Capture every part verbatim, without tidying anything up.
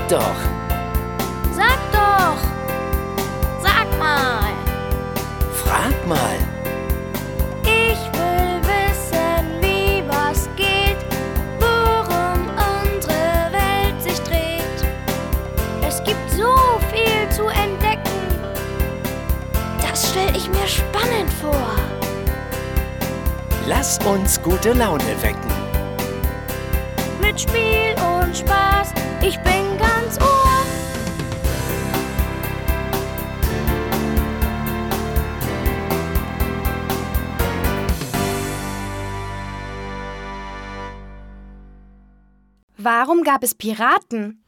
doch. Sag doch. Sag mal. Frag mal. Ich will wissen, wie was geht, worum unsere Welt sich dreht. Es gibt so viel zu entdecken. Das stell ich mir spannend vor. Lass uns gute Laune wecken. Mit Spiel und Spaß, ich bin ganz Ohr. Warum gab es Piraten?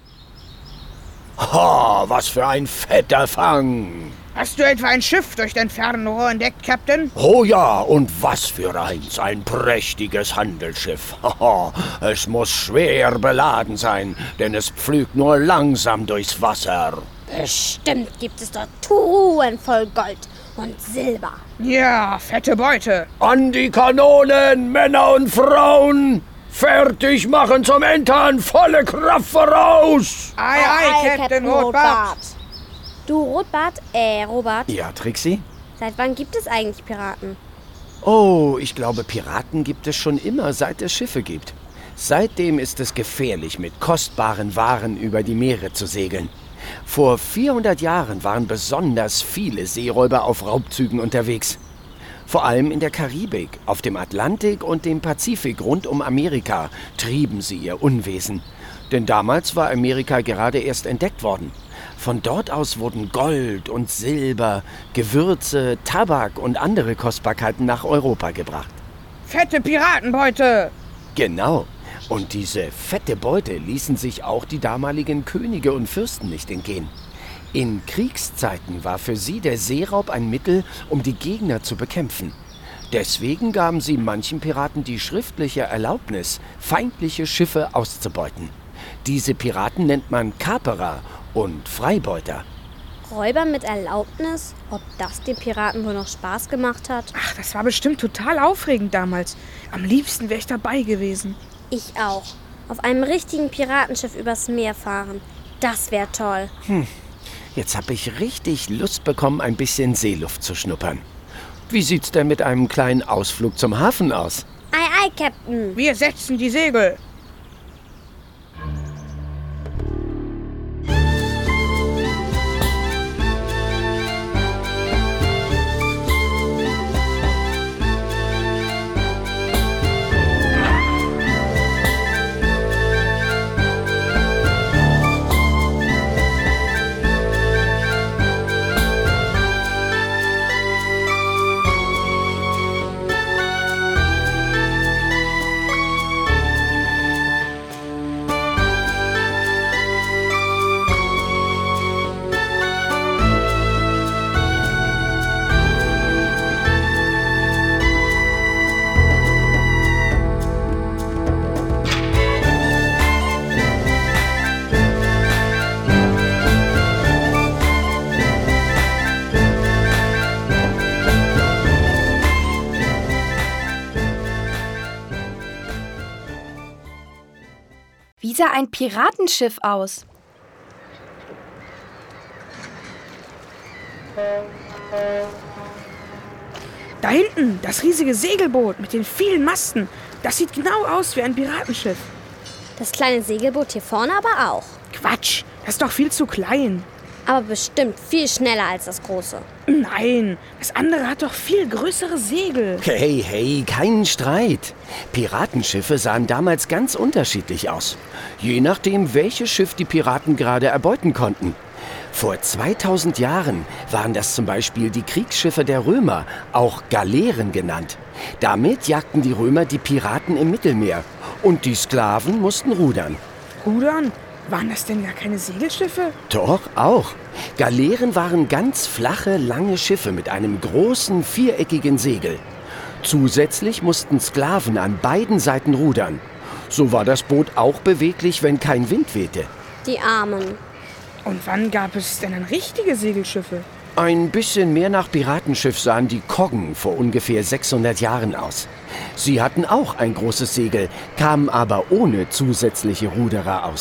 Ha, was für ein fetter Fang! Hast du etwa ein Schiff durch dein Fernrohr entdeckt, Captain? Oh ja, und was für eins, ein prächtiges Handelsschiff. Haha, es muss schwer beladen sein, denn es pflügt nur langsam durchs Wasser. Bestimmt gibt es dort Truhen voll Gold und Silber. Ja, fette Beute. An die Kanonen, Männer und Frauen! Fertig machen zum Entern, volle Kraft voraus! Ei, ei, Captain Rotbart. Du, Rotbart, äh, Robert, Ja, Trixie? seit wann gibt es eigentlich Piraten? Oh, ich glaube, Piraten gibt es schon immer, seit es Schiffe gibt. Seitdem ist es gefährlich, mit kostbaren Waren über die Meere zu segeln. Vor vierhundert Jahren waren besonders viele Seeräuber auf Raubzügen unterwegs. Vor allem in der Karibik, auf dem Atlantik und dem Pazifik rund um Amerika trieben sie ihr Unwesen. Denn damals war Amerika gerade erst entdeckt worden. Von dort aus wurden Gold und Silber, Gewürze, Tabak und andere Kostbarkeiten nach Europa gebracht. Fette Piratenbeute. Genau. Und diese fette Beute ließen sich auch die damaligen Könige und Fürsten nicht entgehen. In Kriegszeiten war für sie der Seeraub ein Mittel, um die Gegner zu bekämpfen. Deswegen gaben sie manchen Piraten die schriftliche Erlaubnis, feindliche Schiffe auszubeuten. Diese Piraten nennt man Kaperer und Freibeuter. Räuber mit Erlaubnis? Ob das den Piraten wohl noch Spaß gemacht hat? Ach, das war bestimmt total aufregend damals. Am liebsten wäre ich dabei gewesen. Ich auch. Auf einem richtigen Piratenschiff übers Meer fahren. Das wäre toll. Hm, jetzt habe ich richtig Lust bekommen, ein bisschen Seeluft zu schnuppern. Wie sieht's denn mit einem kleinen Ausflug zum Hafen aus? Ei, ei, Captain. Wir setzen die Segel. Wie sah ein Piratenschiff aus? Da hinten, das riesige Segelboot mit den vielen Masten. Das sieht genau aus wie ein Piratenschiff. Das kleine Segelboot hier vorne aber auch. Quatsch, das ist doch viel zu klein. Aber bestimmt viel schneller als das große. Nein, das andere hat doch viel größere Segel. Hey, hey, keinen Streit. Piratenschiffe sahen damals ganz unterschiedlich aus. Je nachdem, welches Schiff die Piraten gerade erbeuten konnten. Vor zweitausend Jahren waren das zum Beispiel die Kriegsschiffe der Römer, auch Galeeren genannt. Damit jagten die Römer die Piraten im Mittelmeer. Und die Sklaven mussten rudern. Rudern? Waren das denn gar keine Segelschiffe? Doch, auch. Galeeren waren ganz flache, lange Schiffe mit einem großen, viereckigen Segel. Zusätzlich mussten Sklaven an beiden Seiten rudern. So war das Boot auch beweglich, wenn kein Wind wehte. Die Armen. Und wann gab es denn dann richtige Segelschiffe? Ein bisschen mehr nach Piratenschiff sahen die Koggen vor ungefähr sechshundert Jahren aus. Sie hatten auch ein großes Segel, kamen aber ohne zusätzliche Ruderer aus.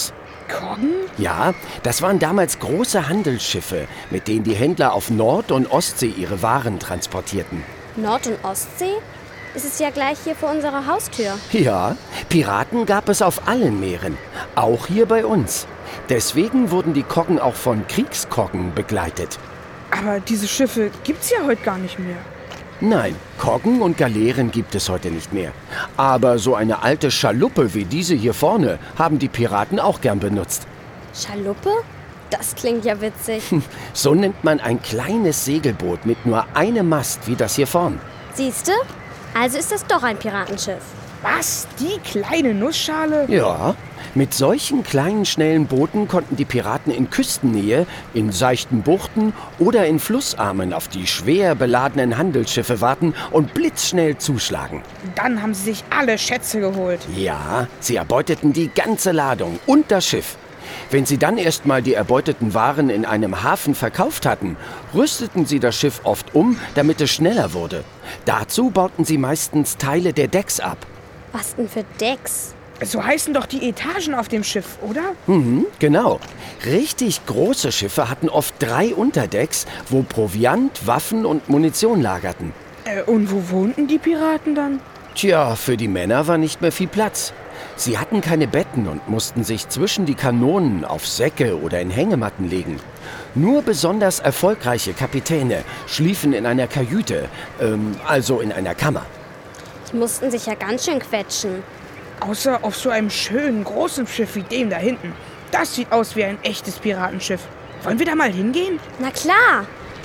Koggen? Ja, das waren damals große Handelsschiffe, mit denen die Händler auf Nord- und Ostsee ihre Waren transportierten. Nord- und Ostsee? Es ist ja gleich hier vor unserer Haustür. Ja, Piraten gab es auf allen Meeren, auch hier bei uns. Deswegen wurden die Koggen auch von Kriegskoggen begleitet. Aber diese Schiffe gibt's ja heute gar nicht mehr. Nein, Koggen und Galeeren gibt es heute nicht mehr. Aber so eine alte Schaluppe wie diese hier vorne haben die Piraten auch gern benutzt. Schaluppe? Das klingt ja witzig. So nennt man ein kleines Segelboot mit nur einem Mast wie das hier vorn. Siehste? Also ist das doch ein Piratenschiff. Was? Die kleine Nussschale? Ja, mit solchen kleinen, schnellen Booten konnten die Piraten in Küstennähe, in seichten Buchten oder in Flussarmen auf die schwer beladenen Handelsschiffe warten und blitzschnell zuschlagen. Dann haben sie sich alle Schätze geholt. Ja, sie erbeuteten die ganze Ladung und das Schiff. Wenn sie dann erstmal die erbeuteten Waren in einem Hafen verkauft hatten, rüsteten sie das Schiff oft um, damit es schneller wurde. Dazu bauten sie meistens Teile der Decks ab. Was denn für Decks? So heißen doch die Etagen auf dem Schiff, oder? Mhm, genau. Richtig große Schiffe hatten oft drei Unterdecks, wo Proviant, Waffen und Munition lagerten. Äh, und wo wohnten die Piraten dann? Tja, für die Männer war nicht mehr viel Platz. Sie hatten keine Betten und mussten sich zwischen die Kanonen auf Säcke oder in Hängematten legen. Nur besonders erfolgreiche Kapitäne schliefen in einer Kajüte, ähm, also in einer Kammer. Die mussten sich ja ganz schön quetschen. Außer auf so einem schönen, großen Schiff wie dem da hinten. Das sieht aus wie ein echtes Piratenschiff. Wollen wir da mal hingehen? Na klar.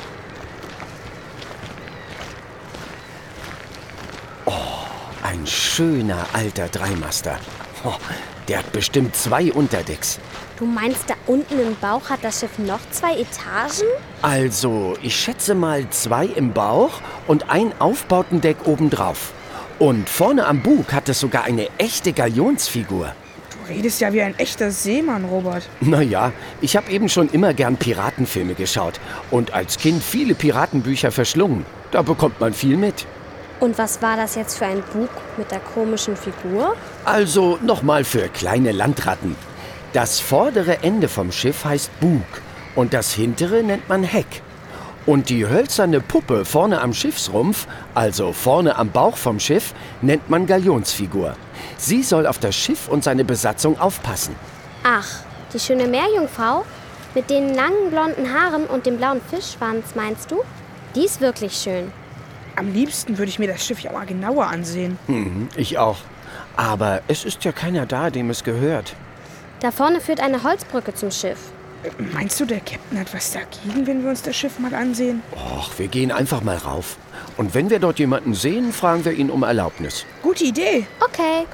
Ein schöner alter Dreimaster. Oh, der hat bestimmt zwei Unterdecks. Du meinst, da unten im Bauch hat das Schiff noch zwei Etagen? Also, ich schätze mal zwei im Bauch und ein Aufbautendeck obendrauf. Und vorne am Bug hat es sogar eine echte Galionsfigur. Du redest ja wie ein echter Seemann, Robert. Naja, ich habe eben schon immer gern Piratenfilme geschaut und als Kind viele Piratenbücher verschlungen. Da bekommt man viel mit. Und was war das jetzt für ein Bug mit der komischen Figur? Also nochmal für kleine Landratten. Das vordere Ende vom Schiff heißt Bug und das hintere nennt man Heck. Und die hölzerne Puppe vorne am Schiffsrumpf, also vorne am Bauch vom Schiff, nennt man Galionsfigur. Sie soll auf das Schiff und seine Besatzung aufpassen. Ach, die schöne Meerjungfrau mit den langen blonden Haaren und dem blauen Fischschwanz, meinst du? Die ist wirklich schön. Am liebsten würde ich mir das Schiff ja mal genauer ansehen. Mhm, ich auch. Aber es ist ja keiner da, dem es gehört. Da vorne führt eine Holzbrücke zum Schiff. Meinst du, der Captain hat was dagegen, wenn wir uns das Schiff mal ansehen? Och, wir gehen einfach mal rauf. Und wenn wir dort jemanden sehen, fragen wir ihn um Erlaubnis. Gute Idee. Okay.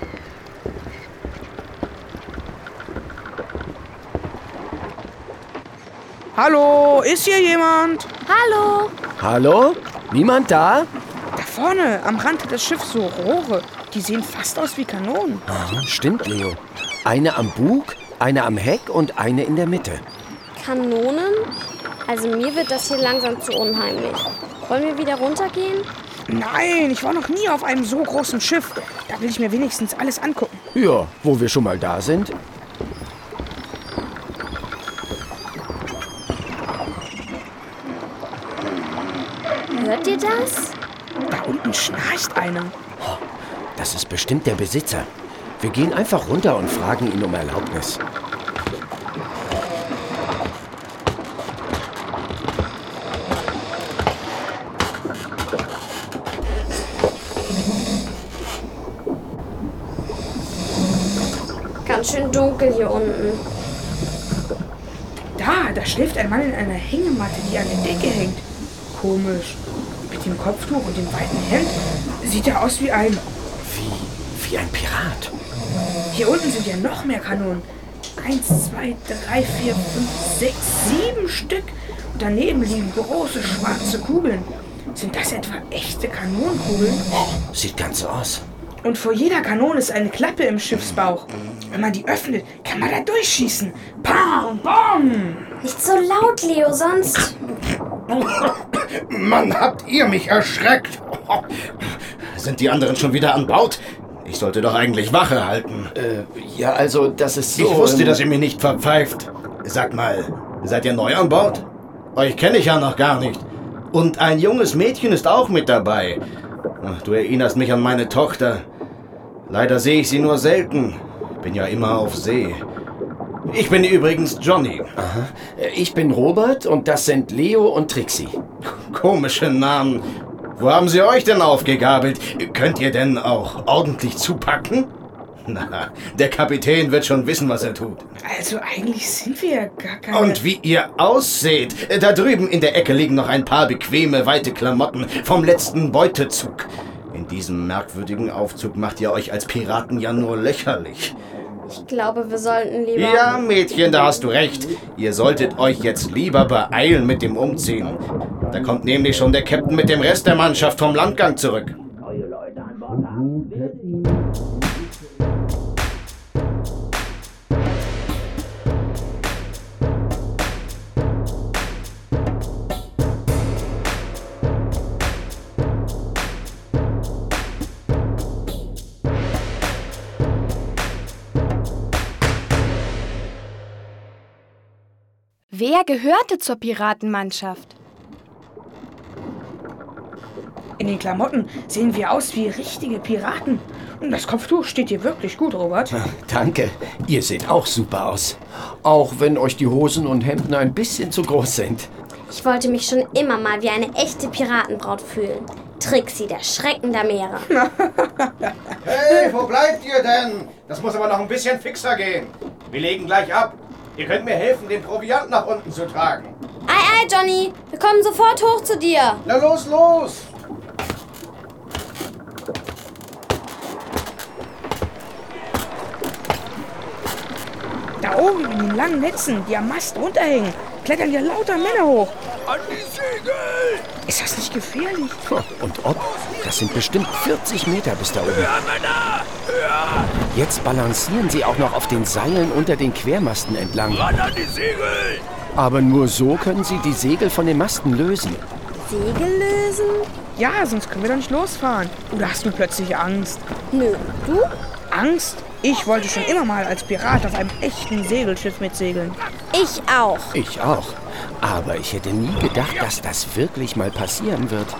Hallo, ist hier jemand? Hallo. Hallo? Niemand da? Da vorne, am Rand des Schiffs, so Rohre. Die sehen fast aus wie Kanonen. Aha, stimmt, Leo. Eine am Bug, eine am Heck und eine in der Mitte. Kanonen? Also mir wird das hier langsam zu unheimlich. Wollen wir wieder runtergehen? Nein, ich war noch nie auf einem so großen Schiff. Da will ich mir wenigstens alles angucken. Ja, wo wir schon mal da sind. Hört ihr das? Da unten schnarcht einer. Das ist bestimmt der Besitzer. Wir gehen einfach runter und fragen ihn um Erlaubnis. Ganz schön dunkel hier unten. Da, da schläft ein Mann in einer Hängematte, die an der Decke hängt. Komisch. Mit dem Kopftuch und dem weiten Hemd sieht er aus wie ein... Wie, wie ein Pirat. Hier unten sind ja noch mehr Kanonen. Eins, zwei, drei, vier, fünf, sechs, sieben Stück. Und daneben liegen große schwarze Kugeln. Sind das etwa echte Kanonenkugeln? Oh, sieht ganz so aus. Und vor jeder Kanone ist eine Klappe im Schiffsbauch. Wenn man die öffnet, kann man da durchschießen. Bam, bam! Nicht so laut, Leo, sonst... Mann, habt ihr mich erschreckt. Sind die anderen schon wieder an Bord? Ich sollte doch eigentlich Wache halten. Äh, ja, also, das ist so... Ich wusste, ähm, dass ihr mich nicht verpfeift. Sag mal, seid ihr neu an Bord? Euch kenne ich ja noch gar nicht. Und ein junges Mädchen ist auch mit dabei. Ach, du erinnerst mich an meine Tochter. Leider sehe ich sie nur selten. Bin ja immer auf See. Ich bin übrigens Johnny. Aha. Ich bin Robert und das sind Leo und Trixie. Komische Namen. Wo haben sie euch denn aufgegabelt? Könnt ihr denn auch ordentlich zupacken? Na, der Kapitän wird schon wissen, was er tut. Also eigentlich sind wir ja gar keine... Und wie ihr ausseht. Da drüben in der Ecke liegen noch ein paar bequeme, weite Klamotten vom letzten Beutezug. In diesem merkwürdigen Aufzug macht ihr euch als Piraten ja nur lächerlich. Ich glaube, wir sollten lieber... Ja, Mädchen, da hast du recht. Ihr solltet euch jetzt lieber beeilen mit dem Umziehen. Da kommt nämlich schon der Captain mit dem Rest der Mannschaft vom Landgang zurück. Neue Leute an Bord haben. Wer gehörte zur Piratenmannschaft? In den Klamotten sehen wir aus wie richtige Piraten. Und das Kopftuch steht dir wirklich gut, Robert. Danke. Ihr seht auch super aus. Auch wenn euch die Hosen und Hemden ein bisschen zu groß sind. Ich wollte mich schon immer mal wie eine echte Piratenbraut fühlen. Trixie, der Schrecken der Meere. Hey, wo bleibt ihr denn? Das muss aber noch ein bisschen fixer gehen. Wir legen gleich ab. Ihr könnt mir helfen, den Proviant nach unten zu tragen. Ei, ei, Johnny. Wir kommen sofort hoch zu dir. Na los, los! Da oben in den langen Netzen, die am Mast runterhängen, klettern ja lauter Männer hoch. An die Segel! Ist das nicht gefährlich? Und ob? Das sind bestimmt vierzig Meter bis da oben. Höher, Männer! Höher! Jetzt balancieren sie auch noch auf den Seilen unter den Quermasten entlang. Ran an die Segel! Aber nur so können sie die Segel von den Masten lösen. Segel lösen? Ja, sonst können wir doch nicht losfahren. Oder hast du plötzlich Angst? Nö. Du? Angst? Ich wollte schon immer mal als Pirat auf einem echten Segelschiff mitsegeln. Ich auch. Ich auch. Aber ich hätte nie gedacht, dass das wirklich mal passieren wird.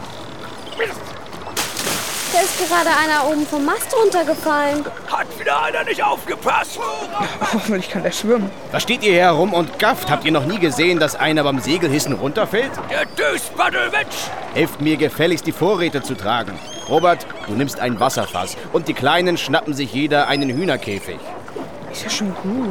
Da ist gerade einer oben vom Mast runtergefallen. Hat wieder einer nicht aufgepasst? Hoffentlich kann der schwimmen. Was steht ihr hier herum und gafft? Habt ihr noch nie gesehen, dass einer beim Segelhissen runterfällt? Der Dösbaddelwitsch! Helft mir gefälligst, die Vorräte zu tragen. Robert, du nimmst ein Wasserfass und die Kleinen schnappen sich jeder einen Hühnerkäfig. Ist ja schon gut.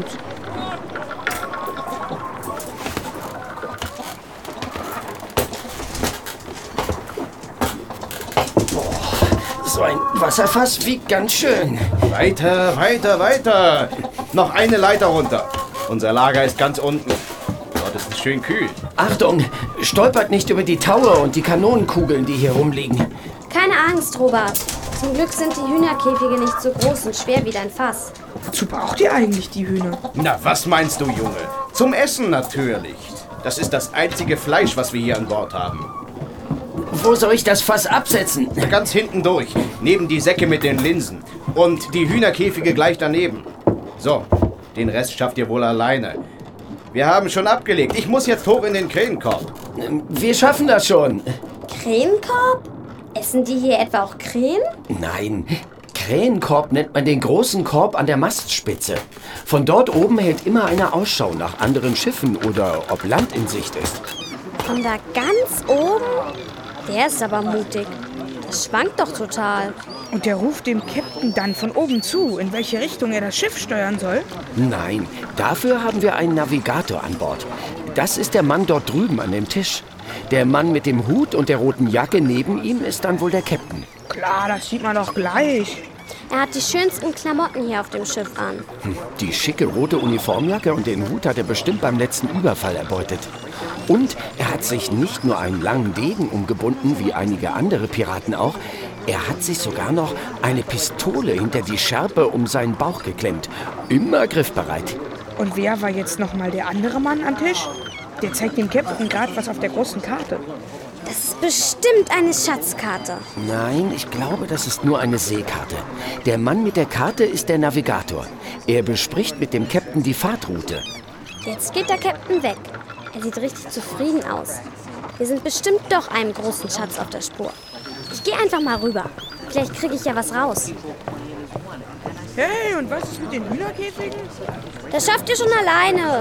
So ein Wasserfass wiegt ganz schön. Weiter, weiter, weiter. Noch eine Leiter runter. Unser Lager ist ganz unten. Dort ist es schön kühl. Achtung, stolpert nicht über die Taue und die Kanonenkugeln, die hier rumliegen. Keine Angst, Robert. Zum Glück sind die Hühnerkäfige nicht so groß und schwer wie dein Fass. Wozu braucht ihr eigentlich die Hühner? Na, was meinst du, Junge? Zum Essen natürlich. Das ist das einzige Fleisch, was wir hier an Bord haben. Wo soll ich das Fass absetzen? Ganz hinten durch, neben die Säcke mit den Linsen. Und die Hühnerkäfige gleich daneben. So, den Rest schafft ihr wohl alleine. Wir haben schon abgelegt. Ich muss jetzt hoch in den Krähenkorb. Wir schaffen das schon. Krähenkorb? Essen die hier etwa auch Krähen? Nein, Krähenkorb nennt man den großen Korb an der Mastspitze. Von dort oben hält immer einer Ausschau nach anderen Schiffen oder ob Land in Sicht ist. Von da ganz oben? Der ist aber mutig. Das schwankt doch total. Und der ruft dem Captain dann von oben zu, in welche Richtung er das Schiff steuern soll? Nein, dafür haben wir einen Navigator an Bord. Das ist der Mann dort drüben an dem Tisch. Der Mann mit dem Hut und der roten Jacke neben ihm ist dann wohl der Captain. Klar, das sieht man doch gleich. Er hat die schönsten Klamotten hier auf dem Schiff an. Die schicke rote Uniformjacke und den Hut hat er bestimmt beim letzten Überfall erbeutet. Und er hat sich nicht nur einen langen Degen umgebunden, wie einige andere Piraten auch. Er hat sich sogar noch eine Pistole hinter die Schärpe um seinen Bauch geklemmt. Immer griffbereit. Und wer war jetzt nochmal der andere Mann am Tisch? Der zeigt dem Captain gerade was auf der großen Karte. Das ist bestimmt eine Schatzkarte. Nein, ich glaube, das ist nur eine Seekarte. Der Mann mit der Karte ist der Navigator. Er bespricht mit dem Captain die Fahrtroute. Jetzt geht der Captain weg. Er sieht richtig zufrieden aus. Wir sind bestimmt doch einem großen Schatz auf der Spur. Ich gehe einfach mal rüber. Vielleicht kriege ich ja was raus. Hey, und was ist mit den Hühnerkäfigen? Das schafft ihr schon alleine.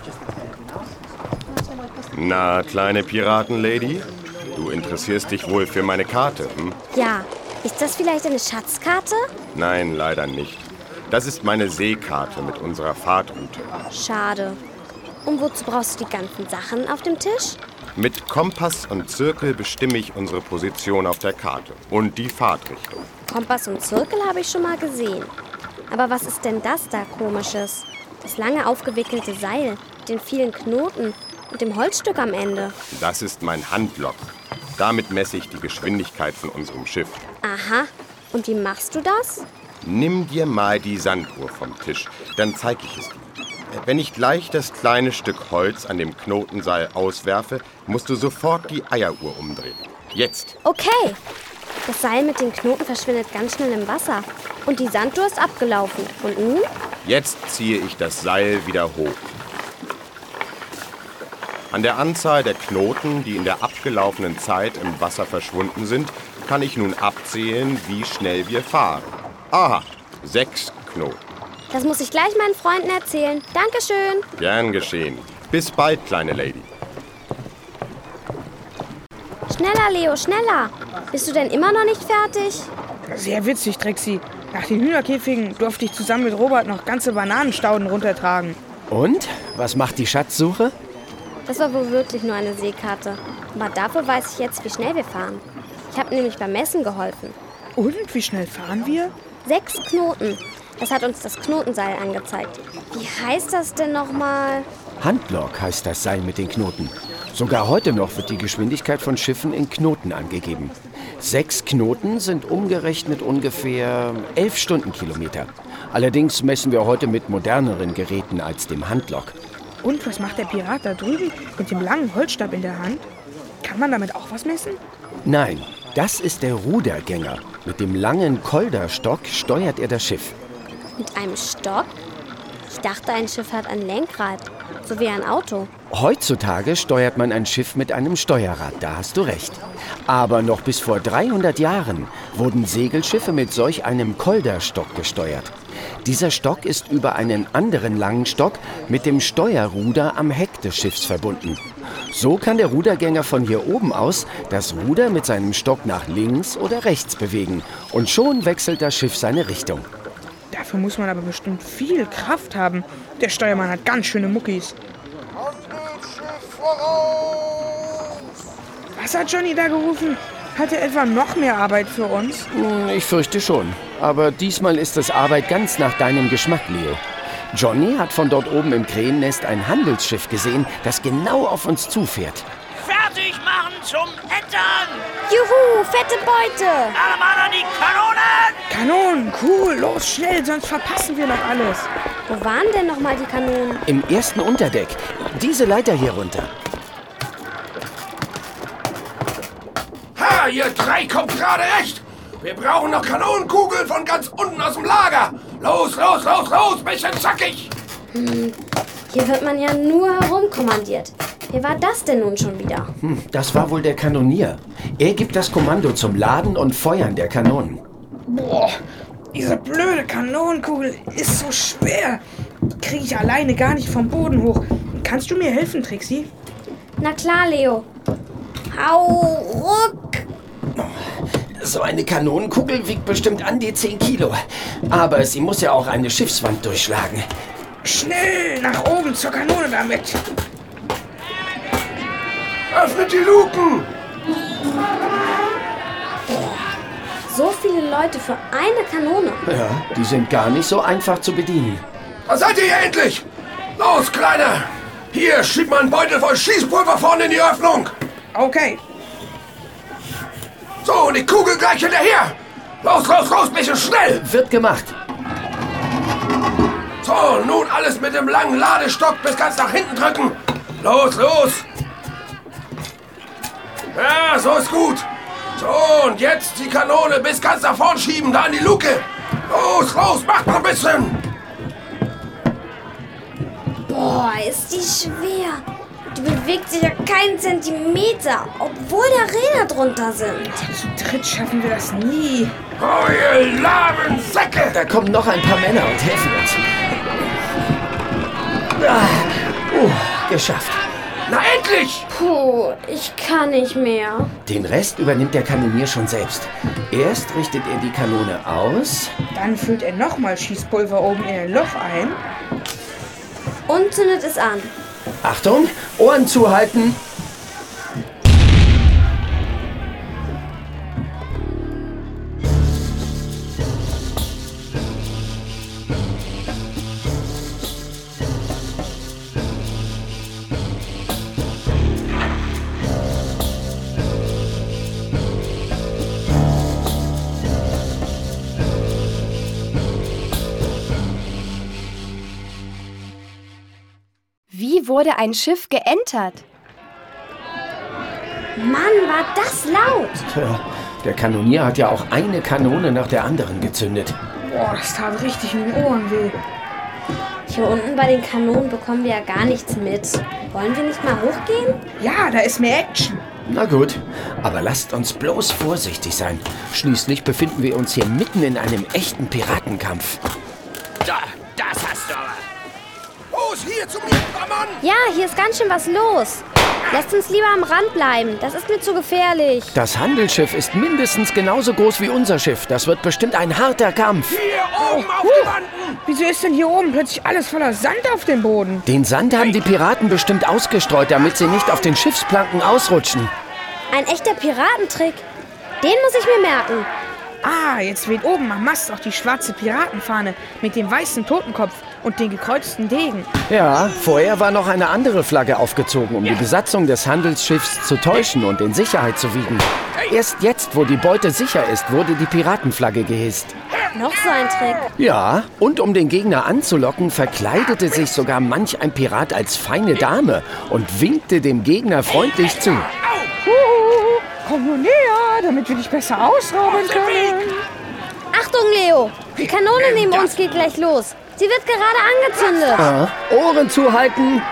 Na, kleine Piratenlady, du interessierst dich wohl für meine Karte, hm? Ja, ist das vielleicht eine Schatzkarte? Nein, leider nicht. Das ist meine Seekarte mit unserer Fahrtroute. Schade. Und wozu brauchst du die ganzen Sachen auf dem Tisch? Mit Kompass und Zirkel bestimme ich unsere Position auf der Karte und die Fahrtrichtung. Kompass und Zirkel habe ich schon mal gesehen. Aber was ist denn das da Komisches? Das lange aufgewickelte Seil, mit den vielen Knoten und dem Holzstück am Ende. Das ist mein Handlog. Damit messe ich die Geschwindigkeit von unserem Schiff. Aha. Und wie machst du das? Nimm dir mal die Sanduhr vom Tisch, dann zeige ich es dir. Wenn ich gleich das kleine Stück Holz an dem Knotenseil auswerfe, musst du sofort die Eieruhr umdrehen. Jetzt. Okay. Das Seil mit den Knoten verschwindet ganz schnell im Wasser. Und die Sanduhr ist abgelaufen. Und nun? Jetzt ziehe ich das Seil wieder hoch. An der Anzahl der Knoten, die in der abgelaufenen Zeit im Wasser verschwunden sind, kann ich nun abzählen, wie schnell wir fahren. Aha, sechs Knoten. Das muss ich gleich meinen Freunden erzählen. Dankeschön. Gern geschehen. Bis bald, kleine Lady. Schneller, Leo, schneller. Bist du denn immer noch nicht fertig? Sehr witzig, Trixie. Nach den Hühnerkäfigen durfte ich zusammen mit Robert noch ganze Bananenstauden runtertragen. Und? Was macht die Schatzsuche? Das war wohl wirklich nur eine Seekarte. Aber dafür weiß ich jetzt, wie schnell wir fahren. Ich habe nämlich beim Messen geholfen. Und wie schnell fahren wir? Sechs Knoten. Das hat uns das Knotenseil angezeigt. Wie heißt das denn nochmal? Handlog heißt das Seil mit den Knoten. Sogar heute noch wird die Geschwindigkeit von Schiffen in Knoten angegeben. Sechs Knoten sind umgerechnet ungefähr elf Stundenkilometer. Allerdings messen wir heute mit moderneren Geräten als dem Handlog. Und was macht der Pirat da drüben mit dem langen Holzstab in der Hand? Kann man damit auch was messen? Nein, das ist der Rudergänger. Mit dem langen Kolderstock steuert er das Schiff. Mit einem Stock? Ich dachte, ein Schiff hat ein Lenkrad, so wie ein Auto. Heutzutage steuert man ein Schiff mit einem Steuerrad, da hast du recht. Aber noch bis vor dreihundert Jahren wurden Segelschiffe mit solch einem Kolderstock gesteuert. Dieser Stock ist über einen anderen langen Stock mit dem Steuerruder am Heck des Schiffs verbunden. So kann der Rudergänger von hier oben aus das Ruder mit seinem Stock nach links oder rechts bewegen. Und schon wechselt das Schiff seine Richtung. Dafür muss man aber bestimmt viel Kraft haben. Der Steuermann hat ganz schöne Muckis. Was hat Johnny da gerufen? Hat er etwa noch mehr Arbeit für uns? Ich fürchte schon. Aber diesmal ist es Arbeit ganz nach deinem Geschmack, Leo. Johnny hat von dort oben im Krähennest ein Handelsschiff gesehen, das genau auf uns zufährt. Fertig machen zum Entern! Juhu, fette Beute! Alle Mann an die Kanonen! Kanonen, cool, los, schnell, sonst verpassen wir noch alles. Wo waren denn nochmal die Kanonen? Im ersten Unterdeck. Diese Leiter hier runter. Ha, ihr drei kommt gerade recht! Wir brauchen noch Kanonenkugeln von ganz unten aus dem Lager! Los, los, los, los, bisschen zackig! Hm, hier wird man ja nur herumkommandiert. Wer war das denn nun schon wieder? Hm, das war wohl der Kanonier. Er gibt das Kommando zum Laden und Feuern der Kanonen. Boah, diese blöde Kanonenkugel ist so schwer. Kriege ich alleine gar nicht vom Boden hoch. Kannst du mir helfen, Trixie? Na klar, Leo. Hau ruck! So eine Kanonenkugel wiegt bestimmt an die zehn Kilo. Aber sie muss ja auch eine Schiffswand durchschlagen. Schnell nach oben zur Kanone damit. Öffnet die Luken! So viele Leute für eine Kanone. Ja, die sind gar nicht so einfach zu bedienen. Da seid ihr hier endlich! Los, Kleiner! Hier, schieb mal einen Beutel voll Schießpulver vorne in die Öffnung! Okay. So, und die Kugel gleich hinterher! Los, los, los, bisschen schnell! Wird gemacht. So, nun alles mit dem langen Ladestock bis ganz nach hinten drücken! Los, los! Ja, so ist gut. So, und jetzt die Kanone bis ganz nach vorn schieben, da in die Luke. Los, los, macht noch ein bisschen. Boah, ist die schwer. Die bewegt sich ja keinen Zentimeter, obwohl da Räder drunter sind. Zu dritt schaffen wir das nie. Oh, ihr lahmen Säcke. Da kommen noch ein paar Männer und helfen uns. Ah, uh, geschafft. Na endlich! Puh, ich kann nicht mehr. Den Rest übernimmt der Kanonier schon selbst. Erst richtet er die Kanone aus. Dann füllt er nochmal Schießpulver oben in ein Loch ein. Und zündet es an. Achtung, Ohren zuhalten. Wie wurde ein Schiff geentert? Mann, war das laut. Tja, der Kanonier hat ja auch eine Kanone nach der anderen gezündet. Boah, das tat richtig in den Ohren weh. Hier unten bei den Kanonen bekommen wir ja gar nichts mit. Wollen wir nicht mal hochgehen? Ja, da ist mehr Action. Na gut, aber lasst uns bloß vorsichtig sein. Schließlich befinden wir uns hier mitten in einem echten Piratenkampf. Da, das hast du aber. Los, hier zu mir, Mann! Ja, hier ist ganz schön was los. Lasst uns lieber am Rand bleiben. Das ist mir zu gefährlich. Das Handelsschiff ist mindestens genauso groß wie unser Schiff. Das wird bestimmt ein harter Kampf. Hier oben auf die Wanden! Wieso ist denn hier oben plötzlich alles voller Sand auf dem Boden? Den Sand haben die Piraten bestimmt ausgestreut, damit sie nicht auf den Schiffsplanken ausrutschen. Ein echter Piratentrick. Den muss ich mir merken. Ah, jetzt weht oben am Mast auch die schwarze Piratenfahne mit dem weißen Totenkopf und den gekreuzten Degen. Ja, vorher war noch eine andere Flagge aufgezogen, um die Besatzung des Handelsschiffs zu täuschen und in Sicherheit zu wiegen. Erst jetzt, wo die Beute sicher ist, wurde die Piratenflagge gehisst. Noch so ein Trick. Ja, und um den Gegner anzulocken, verkleidete sich sogar manch ein Pirat als feine Dame und winkte dem Gegner freundlich zu. Komm nur näher, damit wir dich besser ausrauben können. Achtung, Leo. Die Kanone neben uns geht gleich los. Sie wird gerade angezündet. Ah, Ohren zuhalten.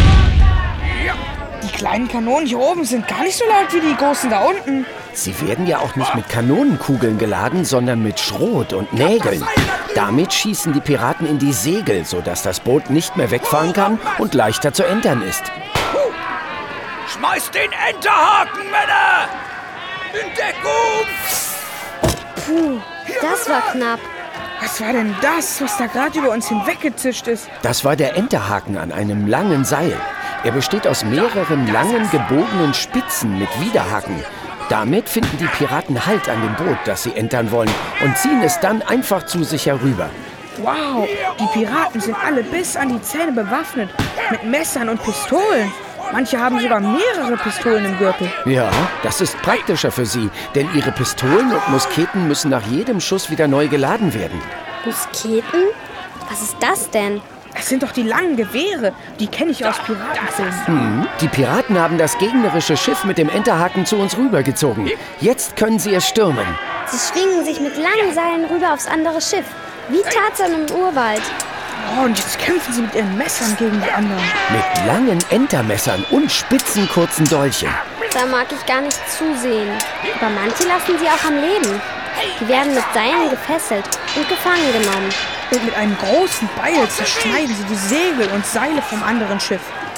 Die kleinen Kanonen hier oben sind gar nicht so laut wie die großen da unten. Sie werden ja auch nicht mit Kanonenkugeln geladen, sondern mit Schrot und Nägeln. Damit schießen die Piraten in die Segel, sodass das Boot nicht mehr wegfahren kann und leichter zu entern ist. Schmeißt den Enterhaken, Männer! In Deckung! Puh, das war knapp. Was war denn das, was da gerade über uns hinweggezischt ist? Das war der Enterhaken an einem langen Seil. Er besteht aus mehreren langen, gebogenen Spitzen mit Widerhaken. Damit finden die Piraten Halt an dem Boot, das sie entern wollen, und ziehen es dann einfach zu sich herüber. Wow, die Piraten sind alle bis an die Zähne bewaffnet. Mit Messern und Pistolen. Manche haben sogar mehrere Pistolen im Gürtel. Ja, das ist praktischer für sie, denn ihre Pistolen und Musketen müssen nach jedem Schuss wieder neu geladen werden. Musketen? Was ist das denn? Das sind doch die langen Gewehre. Die kenne ich aus Piratenfilmen. Hm, die Piraten haben das gegnerische Schiff mit dem Enterhaken zu uns rübergezogen. Jetzt können sie es stürmen. Sie schwingen sich mit langen Seilen rüber aufs andere Schiff. Wie Tarzan im Urwald. Oh, und jetzt kämpfen sie mit ihren Messern gegen die anderen. Mit langen Entermessern und spitzen kurzen Dolchen. Da mag ich gar nicht zusehen. Aber manche lassen sie auch am Leben. Die werden mit Seilen gefesselt und gefangen genommen. Und mit einem großen Beil zerschneiden sie die Segel und Seile vom anderen Schiff.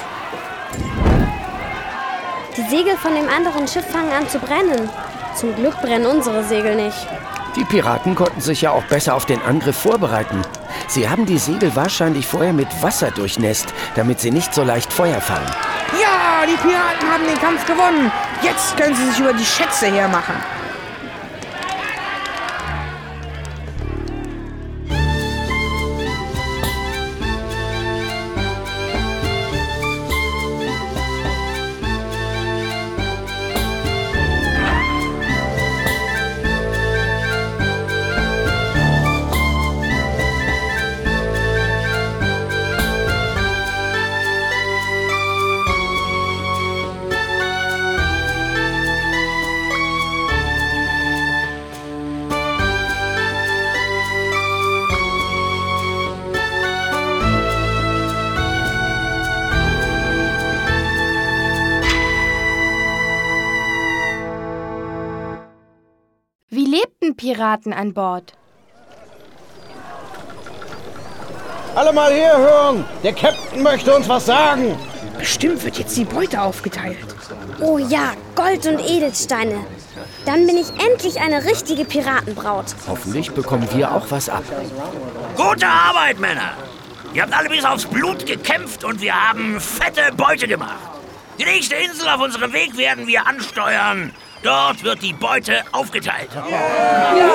Die Segel von dem anderen Schiff fangen an zu brennen. Zum Glück brennen unsere Segel nicht. Die Piraten konnten sich ja auch besser auf den Angriff vorbereiten. Sie haben die Segel wahrscheinlich vorher mit Wasser durchnässt, damit sie nicht so leicht Feuer fangen. Ja, die Piraten haben den Kampf gewonnen. Jetzt können sie sich über die Schätze hermachen. Piraten an Bord. Alle mal herhören! Der Captain möchte uns was sagen! Bestimmt wird jetzt die Beute aufgeteilt. Oh ja, Gold und Edelsteine. Dann bin ich endlich eine richtige Piratenbraut. Hoffentlich bekommen wir auch was ab. Gute Arbeit, Männer! Ihr habt alle bis aufs Blut gekämpft und wir haben fette Beute gemacht. Die nächste Insel auf unserem Weg werden wir ansteuern. Dort wird die Beute aufgeteilt. Ja.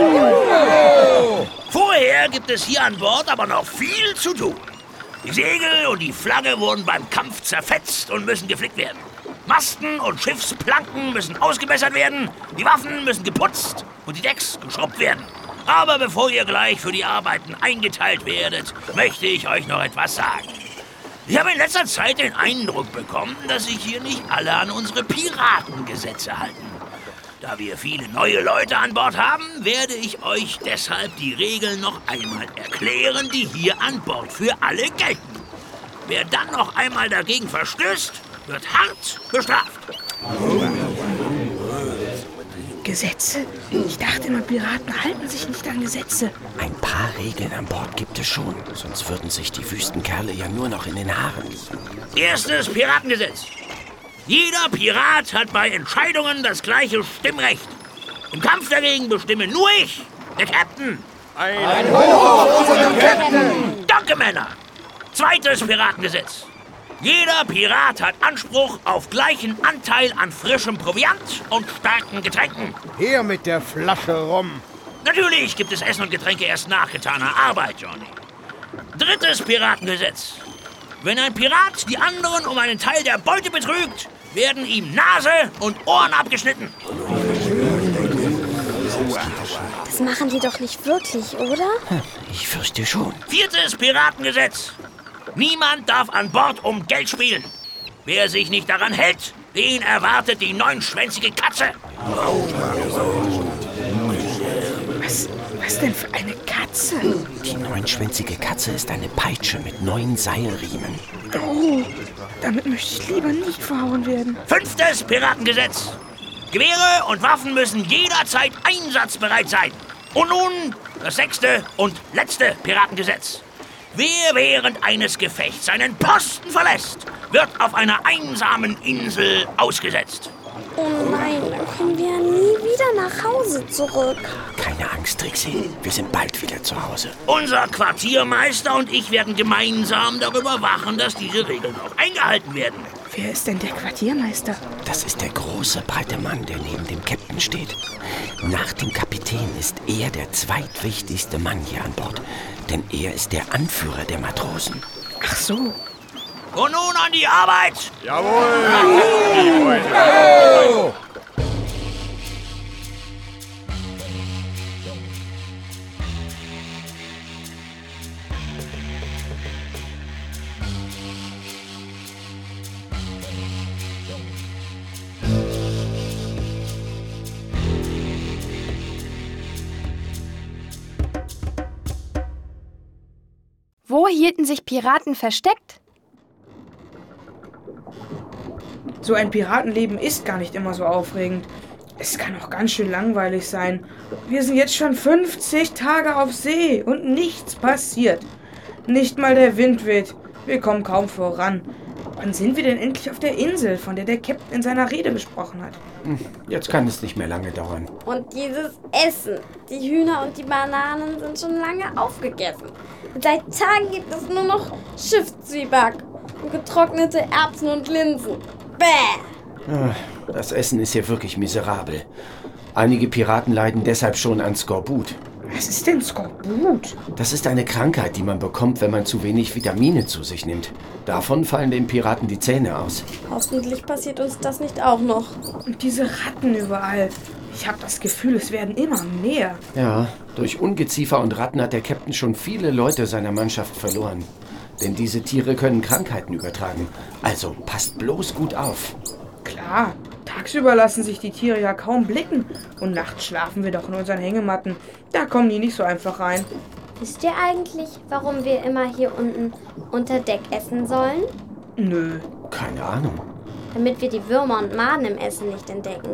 Vorher gibt es hier an Bord aber noch viel zu tun. Die Segel und die Flagge wurden beim Kampf zerfetzt und müssen geflickt werden. Masten und Schiffsplanken müssen ausgebessert werden, die Waffen müssen geputzt und die Decks geschrubbt werden. Aber bevor ihr gleich für die Arbeiten eingeteilt werdet, möchte ich euch noch etwas sagen. Ich habe in letzter Zeit den Eindruck bekommen, dass sich hier nicht alle an unsere Piratengesetze halten. Da wir viele neue Leute an Bord haben, werde ich euch deshalb die Regeln noch einmal erklären, die hier an Bord für alle gelten. Wer dann noch einmal dagegen verstößt, wird hart bestraft. Gesetze? Ich dachte immer, Piraten halten sich nicht an Gesetze. Ein paar Regeln an Bord gibt es schon, sonst würden sich die Wüstenkerle ja nur noch in den Haaren liegen. Erstes Piratengesetz. Jeder Pirat hat bei Entscheidungen das gleiche Stimmrecht. Im Kampf dagegen bestimme nur ich, der Captain. Ein, Ein Hoch auf unseren Captain! Danke, Männer. Zweites Piratengesetz. Jeder Pirat hat Anspruch auf gleichen Anteil an frischem Proviant und starken Getränken. Her mit der Flasche rum. Natürlich gibt es Essen und Getränke erst nach getaner Arbeit, Johnny. Drittes Piratengesetz. Wenn ein Pirat die anderen um einen Teil der Beute betrügt, werden ihm Nase und Ohren abgeschnitten. Das machen die doch nicht wirklich, oder? Ich fürchte schon. Viertes Piratengesetz. Niemand darf an Bord um Geld spielen. Wer sich nicht daran hält, den erwartet die neunschwänzige Katze. Was, was denn für eine Katze? Die neunschwänzige Katze ist eine Peitsche mit neun Seilriemen. Oh, damit möchte ich lieber nicht verhauen werden. Fünftes Piratengesetz. Gewehre und Waffen müssen jederzeit einsatzbereit sein. Und nun das sechste und letzte Piratengesetz. Wer während eines Gefechts seinen Posten verlässt, wird auf einer einsamen Insel ausgesetzt. Oh nein, dann kommen wir ja nie wieder nach Hause zurück. Keine Angst, Trixie. Wir sind bald wieder zu Hause. Unser Quartiermeister und ich werden gemeinsam darüber wachen, dass diese Regeln auch eingehalten werden. Wer ist denn der Quartiermeister? Das ist der große, breite Mann, der neben dem Captain steht. Nach dem Kapitän ist er der zweitwichtigste Mann hier an Bord. Denn er ist der Anführer der Matrosen. Ach so. Und nun an die Arbeit! Jawohl! Jawohl. Wo hielten sich Piraten versteckt? So ein Piratenleben ist gar nicht immer so aufregend. Es kann auch ganz schön langweilig sein. Wir sind jetzt schon fünfzig Tage auf See und nichts passiert. Nicht mal der Wind weht. Wir kommen kaum voran. Wann sind wir denn endlich auf der Insel, von der der Captain in seiner Rede gesprochen hat? Jetzt kann es nicht mehr lange dauern. Und dieses Essen. Die Hühner und die Bananen sind schon lange aufgegessen. Seit Tagen gibt es nur noch Schiffszwieback und getrocknete Erbsen und Linsen. Bäh! Das Essen ist hier wirklich miserabel. Einige Piraten leiden deshalb schon an Skorbut. Was ist denn Skorbut? Das ist eine Krankheit, die man bekommt, wenn man zu wenig Vitamine zu sich nimmt. Davon fallen den Piraten die Zähne aus. Hoffentlich passiert uns das nicht auch noch. Und diese Ratten überall. Ich habe das Gefühl, es werden immer mehr. Ja, durch Ungeziefer und Ratten hat der Captain schon viele Leute seiner Mannschaft verloren. Denn diese Tiere können Krankheiten übertragen. Also passt bloß gut auf. Klar, tagsüber lassen sich die Tiere ja kaum blicken. Und nachts schlafen wir doch in unseren Hängematten. Da kommen die nicht so einfach rein. Wisst ihr eigentlich, warum wir immer hier unten unter Deck essen sollen? Nö. Keine Ahnung. Damit wir die Würmer und Maden im Essen nicht entdecken.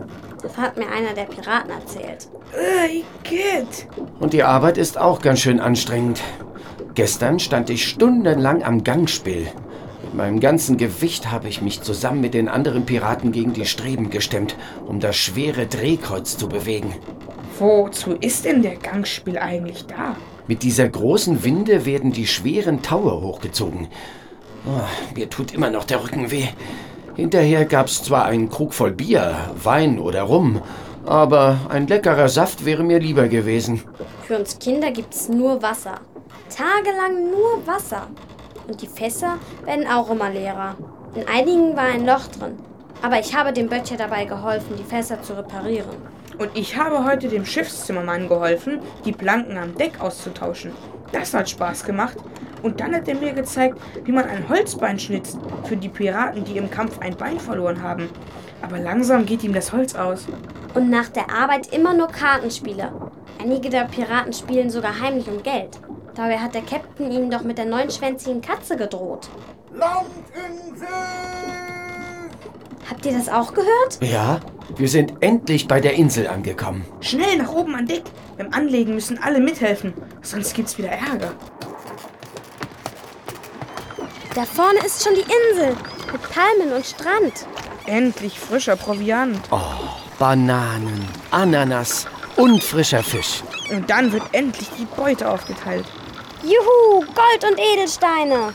hat mir einer der Piraten erzählt. Äh, Igitt. Und die Arbeit ist auch ganz schön anstrengend. Gestern stand ich stundenlang am Gangspiel. Mit meinem ganzen Gewicht habe ich mich zusammen mit den anderen Piraten gegen die Streben gestemmt, um das schwere Drehkreuz zu bewegen. Wozu ist denn der Gangspiel eigentlich da? Mit dieser großen Winde werden die schweren Taue hochgezogen. Oh, mir tut immer noch der Rücken weh. Hinterher gab's zwar einen Krug voll Bier, Wein oder Rum, aber ein leckerer Saft wäre mir lieber gewesen. Für uns Kinder gibt's nur Wasser. Tagelang nur Wasser. Und die Fässer werden auch immer leerer. In einigen war ein Loch drin. Aber ich habe dem Böttcher dabei geholfen, die Fässer zu reparieren. Und ich habe heute dem Schiffszimmermann geholfen, die Planken am Deck auszutauschen. Das hat Spaß gemacht. Und dann hat er mir gezeigt, wie man ein Holzbein schnitzt für die Piraten, die im Kampf ein Bein verloren haben. Aber langsam geht ihm das Holz aus. Und nach der Arbeit immer nur Kartenspiele. Einige der Piraten spielen sogar heimlich um Geld. Dabei hat der Captain ihnen doch mit der neunschwänzigen Katze gedroht. Landinsel! Habt ihr das auch gehört? Ja, wir sind endlich bei der Insel angekommen. Schnell nach oben an Deck. Beim Anlegen müssen alle mithelfen, sonst gibt's wieder Ärger. Da vorne ist schon die Insel mit Palmen und Strand. Endlich frischer Proviant. Oh, Bananen, Ananas und frischer Fisch. Und dann wird endlich die Beute aufgeteilt. Juhu, Gold und Edelsteine.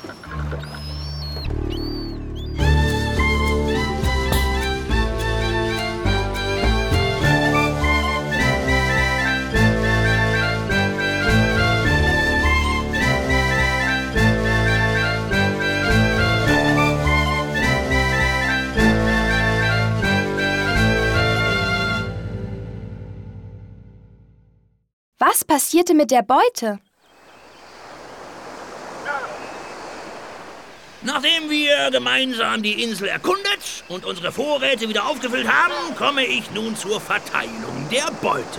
Was passierte mit der Beute? Nachdem wir gemeinsam die Insel erkundet und unsere Vorräte wieder aufgefüllt haben, komme ich nun zur Verteilung der Beute.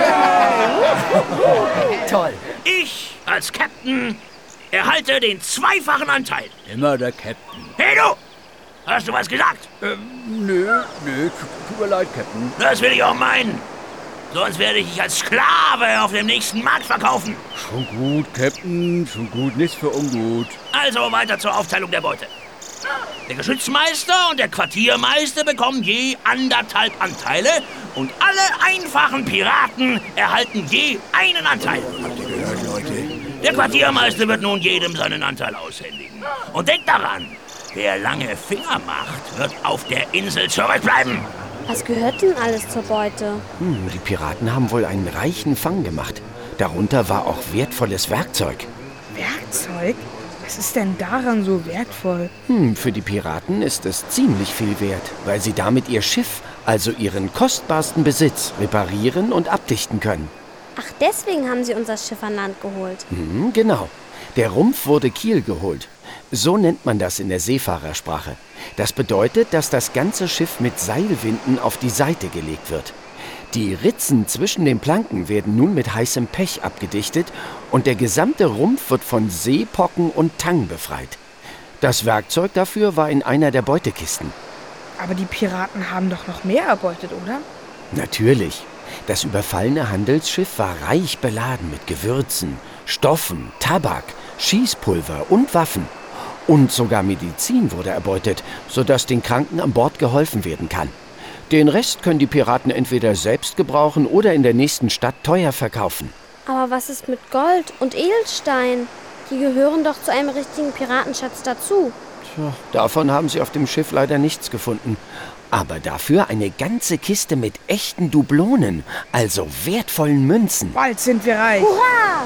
Toll. Ich als Captain erhalte den zweifachen Anteil. Immer der Captain. Hey du! Hast du was gesagt? Ähm, nö, nö, tut mir leid, Captain. Das will ich auch meinen. Sonst werde ich dich als Sklave auf dem nächsten Markt verkaufen. Schon gut, Captain, schon gut, nichts für ungut. Also weiter zur Aufteilung der Beute. Der Geschützmeister und der Quartiermeister bekommen je anderthalb Anteile und alle einfachen Piraten erhalten je einen Anteil. Habt ihr gehört, Leute? Der Quartiermeister wird nun jedem seinen Anteil aushändigen. Und denkt daran, wer lange Finger macht, wird auf der Insel zurückbleiben. Was gehört denn alles zur Beute? Hm, die Piraten haben wohl einen reichen Fang gemacht. Darunter war auch wertvolles Werkzeug. Werkzeug? Was ist denn daran so wertvoll? Hm, für die Piraten ist es ziemlich viel wert, weil sie damit ihr Schiff, also ihren kostbarsten Besitz, reparieren und abdichten können. Ach, deswegen haben sie unser Schiff an Land geholt. Hm, genau. Der Rumpf wurde Kiel geholt. So nennt man das in der Seefahrersprache. Das bedeutet, dass das ganze Schiff mit Seilwinden auf die Seite gelegt wird. Die Ritzen zwischen den Planken werden nun mit heißem Pech abgedichtet und der gesamte Rumpf wird von Seepocken und Tang befreit. Das Werkzeug dafür war in einer der Beutekisten. Aber die Piraten haben doch noch mehr erbeutet, oder? Natürlich. Das überfallene Handelsschiff war reich beladen mit Gewürzen, Stoffen, Tabak, Schießpulver und Waffen. Und sogar Medizin wurde erbeutet, sodass den Kranken an Bord geholfen werden kann. Den Rest können die Piraten entweder selbst gebrauchen oder in der nächsten Stadt teuer verkaufen. Aber was ist mit Gold und Edelstein? Die gehören doch zu einem richtigen Piratenschatz dazu. Tja, davon haben sie auf dem Schiff leider nichts gefunden. Aber dafür eine ganze Kiste mit echten Dublonen, also wertvollen Münzen. Bald sind wir reich. Hurra!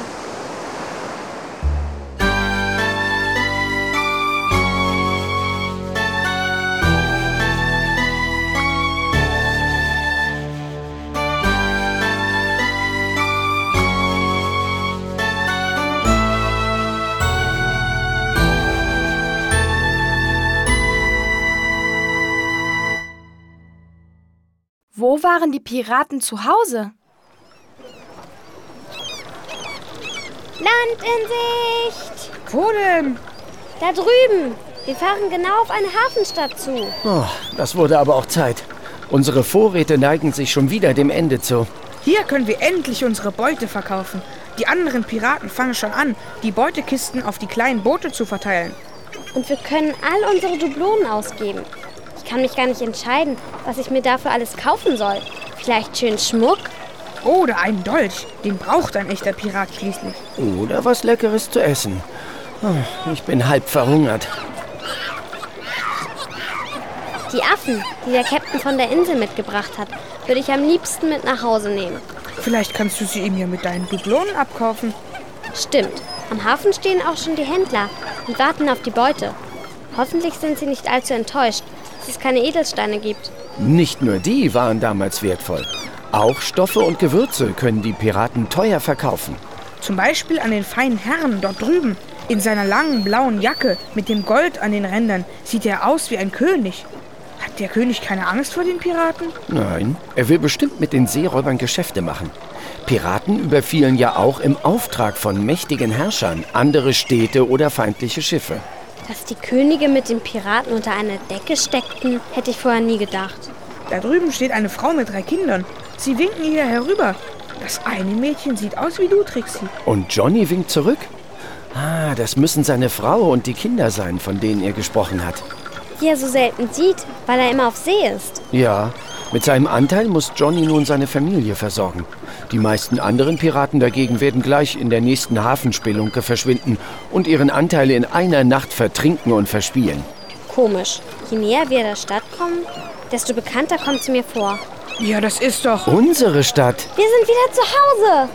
Wo waren die Piraten zu Hause? Land in Sicht! Wo denn? Da drüben. Wir fahren genau auf eine Hafenstadt zu. Oh, das wurde aber auch Zeit. Unsere Vorräte neigen sich schon wieder dem Ende zu. Hier können wir endlich unsere Beute verkaufen. Die anderen Piraten fangen schon an, die Beutekisten auf die kleinen Boote zu verteilen. Und wir können all unsere Dublonen ausgeben. Ich kann mich gar nicht entscheiden, was ich mir dafür alles kaufen soll. Vielleicht schön Schmuck? Oder einen Dolch. Den braucht ein echter Pirat schließlich. Oder was Leckeres zu essen. Ich bin halb verhungert. Die Affen, die der Captain von der Insel mitgebracht hat, würde ich am liebsten mit nach Hause nehmen. Vielleicht kannst du sie ihm ja mit deinen Dublonen abkaufen. Stimmt. Am Hafen stehen auch schon die Händler und warten auf die Beute. Hoffentlich sind sie nicht allzu enttäuscht, dass es keine Edelsteine gibt. Nicht nur die waren damals wertvoll. Auch Stoffe und Gewürze können die Piraten teuer verkaufen. Zum Beispiel an den feinen Herrn dort drüben. In seiner langen blauen Jacke mit dem Gold an den Rändern sieht er aus wie ein König. Hat der König keine Angst vor den Piraten? Nein, er will bestimmt mit den Seeräubern Geschäfte machen. Piraten überfielen ja auch im Auftrag von mächtigen Herrschern andere Städte oder feindliche Schiffe. Dass die Könige mit den Piraten unter einer Decke steckten, hätte ich vorher nie gedacht. Da drüben steht eine Frau mit drei Kindern. Sie winken hier herüber. Das eine Mädchen sieht aus wie du, Trixie. Und Johnny winkt zurück? Ah, das müssen seine Frau und die Kinder sein, von denen er gesprochen hat. Die er so selten sieht, weil er immer auf See ist. Ja, mit seinem Anteil muss Johnny nun seine Familie versorgen. Die meisten anderen Piraten dagegen werden gleich in der nächsten Hafenspelunke verschwinden und ihren Anteil in einer Nacht vertrinken und verspielen. Komisch. Je näher wir der Stadt kommen, desto bekannter kommt sie mir vor. Ja, das ist doch... Unsere Stadt. Wir sind wieder zu Hause.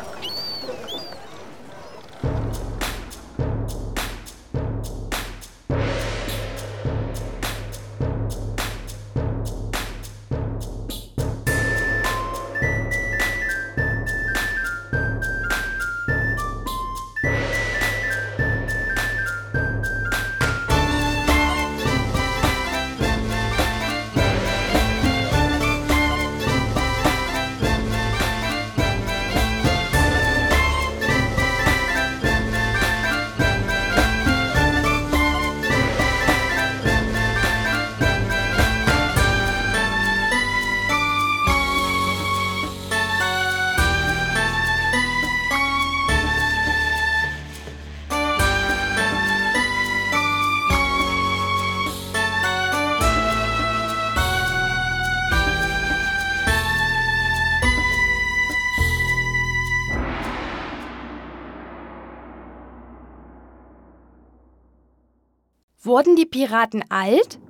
Wurden die Piraten alt?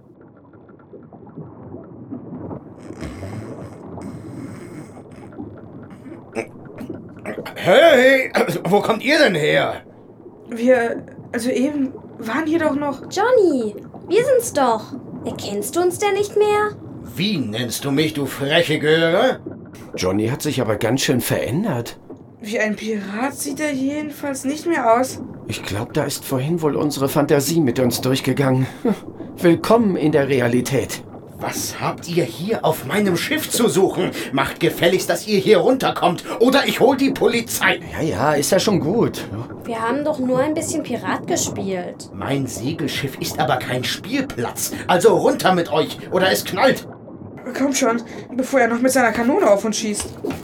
Hey, wo kommt ihr denn her? Wir, also eben, waren hier doch noch... Johnny, wir sind's doch. Erkennst du uns denn nicht mehr? Wie nennst du mich, du freche Göre? Johnny hat sich aber ganz schön verändert. Wie ein Pirat sieht er jedenfalls nicht mehr aus. Ich glaube, da ist vorhin wohl unsere Fantasie mit uns durchgegangen. Willkommen in der Realität. Was habt ihr hier auf meinem Schiff zu suchen? Macht gefälligst, dass ihr hier runterkommt, oder ich hol die Polizei. Ja, ja, ist ja schon gut. Wir haben doch nur ein bisschen Pirat gespielt. Mein Segelschiff ist aber kein Spielplatz. Also runter mit euch, oder es knallt. Komm schon, bevor er noch mit seiner Kanone auf uns schießt.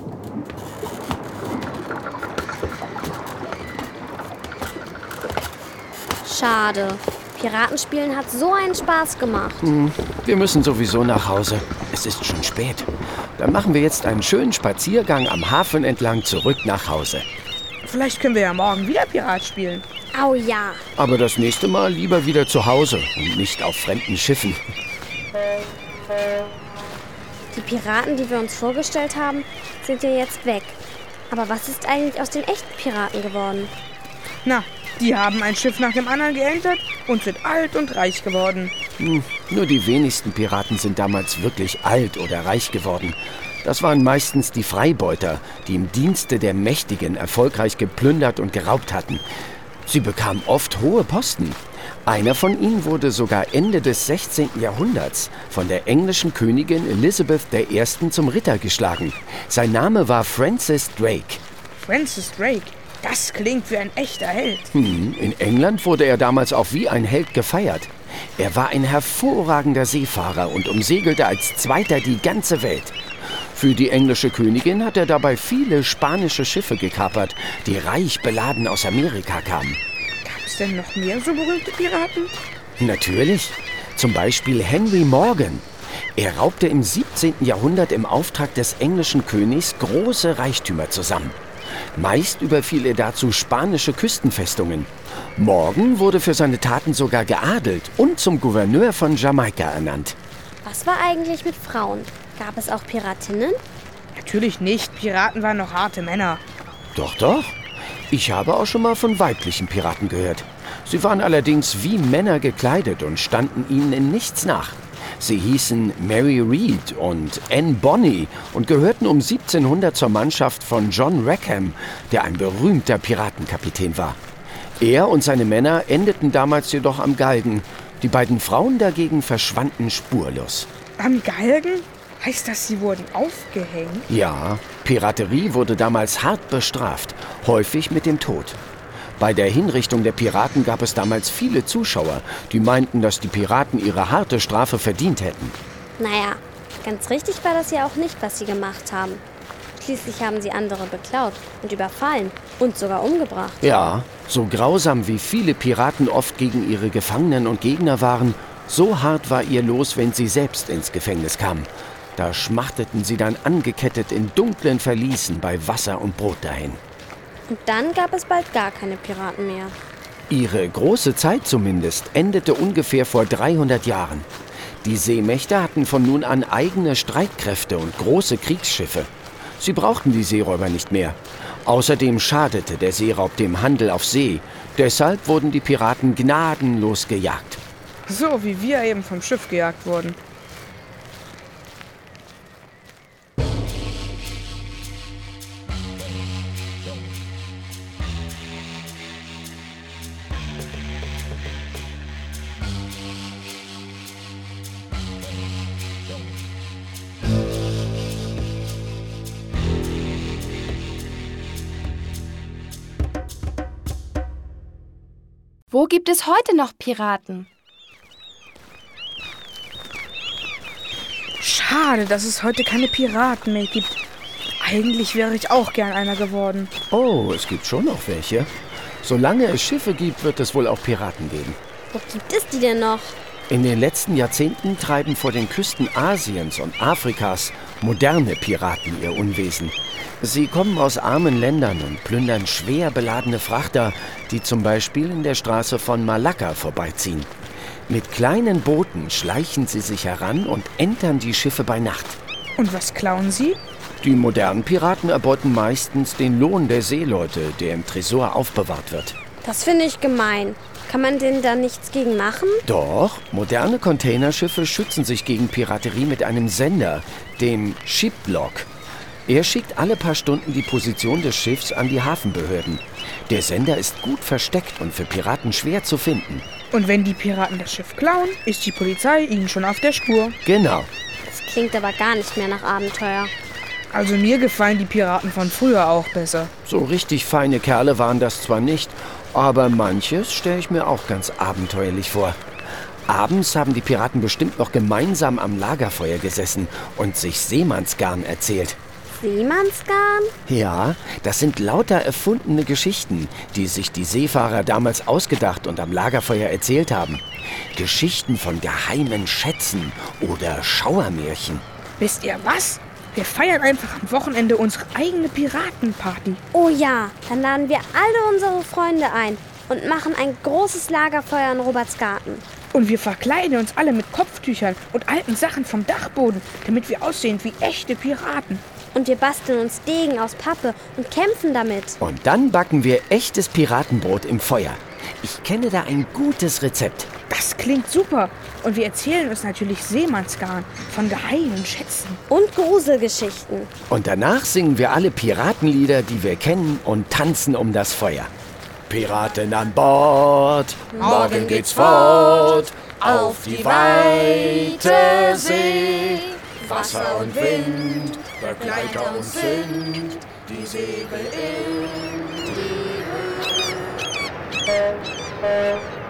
Schade. Piratenspielen hat so einen Spaß gemacht. Hm, wir müssen sowieso nach Hause. Es ist schon spät. Dann machen wir jetzt einen schönen Spaziergang am Hafen entlang zurück nach Hause. Vielleicht können wir ja morgen wieder Pirat spielen. Au ja. Aber das nächste Mal lieber wieder zu Hause und nicht auf fremden Schiffen. Die Piraten, die wir uns vorgestellt haben, sind ja jetzt weg. Aber was ist eigentlich aus den echten Piraten geworden? Na, die haben ein Schiff nach dem anderen geentert und sind alt und reich geworden. Hm, nur die wenigsten Piraten sind damals wirklich alt oder reich geworden. Das waren meistens die Freibeuter, die im Dienste der Mächtigen erfolgreich geplündert und geraubt hatten. Sie bekamen oft hohe Posten. Einer von ihnen wurde sogar Ende des sechzehnten Jahrhunderts von der englischen Königin Elizabeth der Erste zum Ritter geschlagen. Sein Name war Francis Drake. Francis Drake? Das klingt wie ein echter Held. Hm, in England wurde er damals auch wie ein Held gefeiert. Er war ein hervorragender Seefahrer und umsegelte als Zweiter die ganze Welt. Für die englische Königin hat er dabei viele spanische Schiffe gekapert, die reich beladen aus Amerika kamen. Gab es denn noch mehr so berühmte Piraten? Natürlich. Zum Beispiel Henry Morgan. Er raubte im siebzehnten Jahrhundert im Auftrag des englischen Königs große Reichtümer zusammen. Meist überfiel er dazu spanische Küstenfestungen. Morgan wurde für seine Taten sogar geadelt und zum Gouverneur von Jamaika ernannt. Was war eigentlich mit Frauen? Gab es auch Piratinnen? Natürlich nicht. Piraten waren noch harte Männer. Doch, doch. Ich habe auch schon mal von weiblichen Piraten gehört. Sie waren allerdings wie Männer gekleidet und standen ihnen in nichts nach. Sie hießen Mary Read und Anne Bonny und gehörten um siebzehnhundert zur Mannschaft von John Rackham, der ein berühmter Piratenkapitän war. Er und seine Männer endeten damals jedoch am Galgen. Die beiden Frauen dagegen verschwanden spurlos. Am Galgen? Heißt das, sie wurden aufgehängt? Ja, Piraterie wurde damals hart bestraft, häufig mit dem Tod. Bei der Hinrichtung der Piraten gab es damals viele Zuschauer, die meinten, dass die Piraten ihre harte Strafe verdient hätten. Naja, ganz richtig war das ja auch nicht, was sie gemacht haben. Schließlich haben sie andere beklaut und überfallen und sogar umgebracht. Ja, so grausam wie viele Piraten oft gegen ihre Gefangenen und Gegner waren, so hart war ihr Los, wenn sie selbst ins Gefängnis kamen. Da schmachteten sie dann angekettet in dunklen Verließen bei Wasser und Brot dahin. Und dann gab es bald gar keine Piraten mehr. Ihre große Zeit zumindest endete ungefähr vor dreihundert Jahren. Die Seemächte hatten von nun an eigene Streitkräfte und große Kriegsschiffe. Sie brauchten die Seeräuber nicht mehr. Außerdem schadete der Seeraub dem Handel auf See. Deshalb wurden die Piraten gnadenlos gejagt. So wie wir eben vom Schiff gejagt wurden. Wo gibt es heute noch Piraten? Schade, dass es heute keine Piraten mehr gibt. Eigentlich wäre ich auch gern einer geworden. Oh, es gibt schon noch welche. Solange es Schiffe gibt, wird es wohl auch Piraten geben. Wo gibt es die denn noch? In den letzten Jahrzehnten treiben vor den Küsten Asiens und Afrikas moderne Piraten ihr Unwesen. Sie kommen aus armen Ländern und plündern schwer beladene Frachter, die zum Beispiel in der Straße von Malakka vorbeiziehen. Mit kleinen Booten schleichen sie sich heran und entern die Schiffe bei Nacht. Und was klauen sie? Die modernen Piraten erbeuten meistens den Lohn der Seeleute, der im Tresor aufbewahrt wird. Das finde ich gemein. Kann man denn da nichts gegen machen? Doch, moderne Containerschiffe schützen sich gegen Piraterie mit einem Sender, dem Shiplog. Er schickt alle paar Stunden die Position des Schiffs an die Hafenbehörden. Der Sender ist gut versteckt und für Piraten schwer zu finden. Und wenn die Piraten das Schiff klauen, ist die Polizei ihnen schon auf der Spur. Genau. Das klingt aber gar nicht mehr nach Abenteuer. Also mir gefallen die Piraten von früher auch besser. So richtig feine Kerle waren das zwar nicht, aber manches stelle ich mir auch ganz abenteuerlich vor. Abends haben die Piraten bestimmt noch gemeinsam am Lagerfeuer gesessen und sich Seemannsgarn erzählt. Seemannsgarn? Ja, das sind lauter erfundene Geschichten, die sich die Seefahrer damals ausgedacht und am Lagerfeuer erzählt haben. Geschichten von geheimen Schätzen oder Schauermärchen. Wisst ihr was? Wir feiern einfach am Wochenende unsere eigene Piratenparty. Oh ja, dann laden wir alle unsere Freunde ein und machen ein großes Lagerfeuer in Roberts Garten. Und wir verkleiden uns alle mit Kopftüchern und alten Sachen vom Dachboden, damit wir aussehen wie echte Piraten. Und wir basteln uns Degen aus Pappe und kämpfen damit. Und dann backen wir echtes Piratenbrot im Feuer. Ich kenne da ein gutes Rezept. Das klingt super. Und wir erzählen uns natürlich Seemannsgarn von geheimen Schätzen. Und Gruselgeschichten. Und danach singen wir alle Piratenlieder, die wir kennen, und tanzen um das Feuer. Piraten an Bord, morgen geht's fort, auf die weite See. Wasser und Wind, Begleiter uns sind, die Segel in die Höhe.